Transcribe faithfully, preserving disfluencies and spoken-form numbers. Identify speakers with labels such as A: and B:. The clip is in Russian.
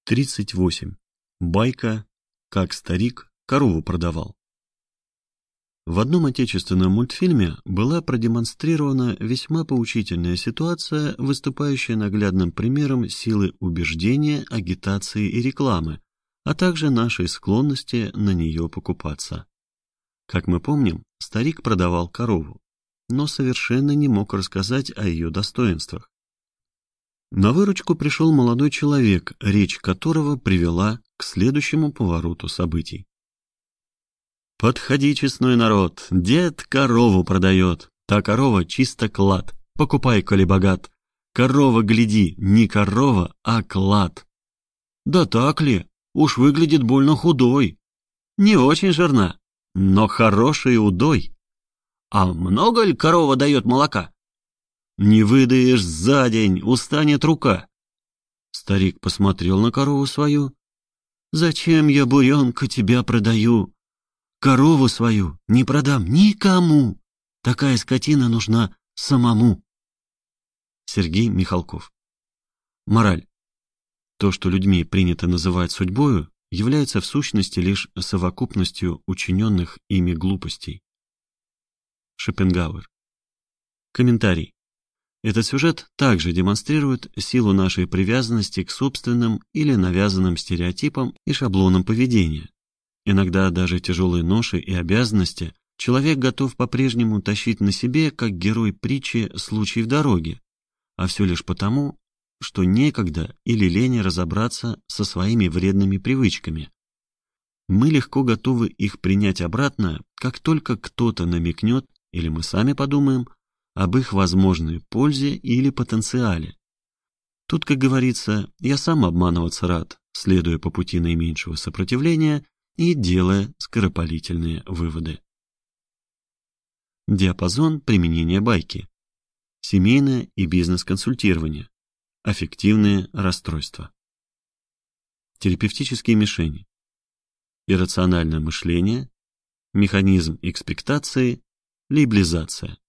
A: тридцать восемь. Байка, как старик корову продавал. В одном отечественном мультфильме была продемонстрирована весьма поучительная ситуация, выступающая наглядным примером силы убеждения, агитации и рекламы, а также нашей склонности на нее покупаться. Как мы помним, старик продавал корову, но совершенно не мог рассказать о ее достоинствах. На выручку пришел молодой человек, речь которого привела к следующему повороту событий. «Подходи, честной народ, дед корову продает, та корова чисто клад, покупай, коли богат. Корова, гляди, не корова, а клад». «Да так ли? Уж выглядит больно худой». «Не очень жирна, но хороший удой». «А много ли корова дает молока?» «Не выдаешь за день, устанет рука». Старик посмотрел на корову свою. «Зачем я, буренка, тебя продаю? Корову свою не продам никому. Такая скотина нужна самому». Сергей Михалков. Мораль. То, что людьми принято называть судьбою, является в сущности лишь совокупностью учиненных ими глупостей. Шопенгауэр. Комментарий. Этот сюжет также демонстрирует силу нашей привязанности к собственным или навязанным стереотипам и шаблонам поведения. Иногда даже тяжелые ноши и обязанности человек готов по-прежнему тащить на себе, как герой притчи «Случай в дороге», а все лишь потому, что некогда или лень разобраться со своими вредными привычками. Мы легко готовы их принять обратно, как только кто-то намекнет или мы сами подумаем об их возможной пользе или потенциале. Тут, как говорится, я сам обманываться рад, следуя по пути наименьшего сопротивления и делая скоропалительные выводы. Диапазон применения байки. Семейное и бизнес-консультирование. Аффективные расстройства. Терапевтические мишени. Иррациональное мышление. Механизм экспектации. Лейблизация.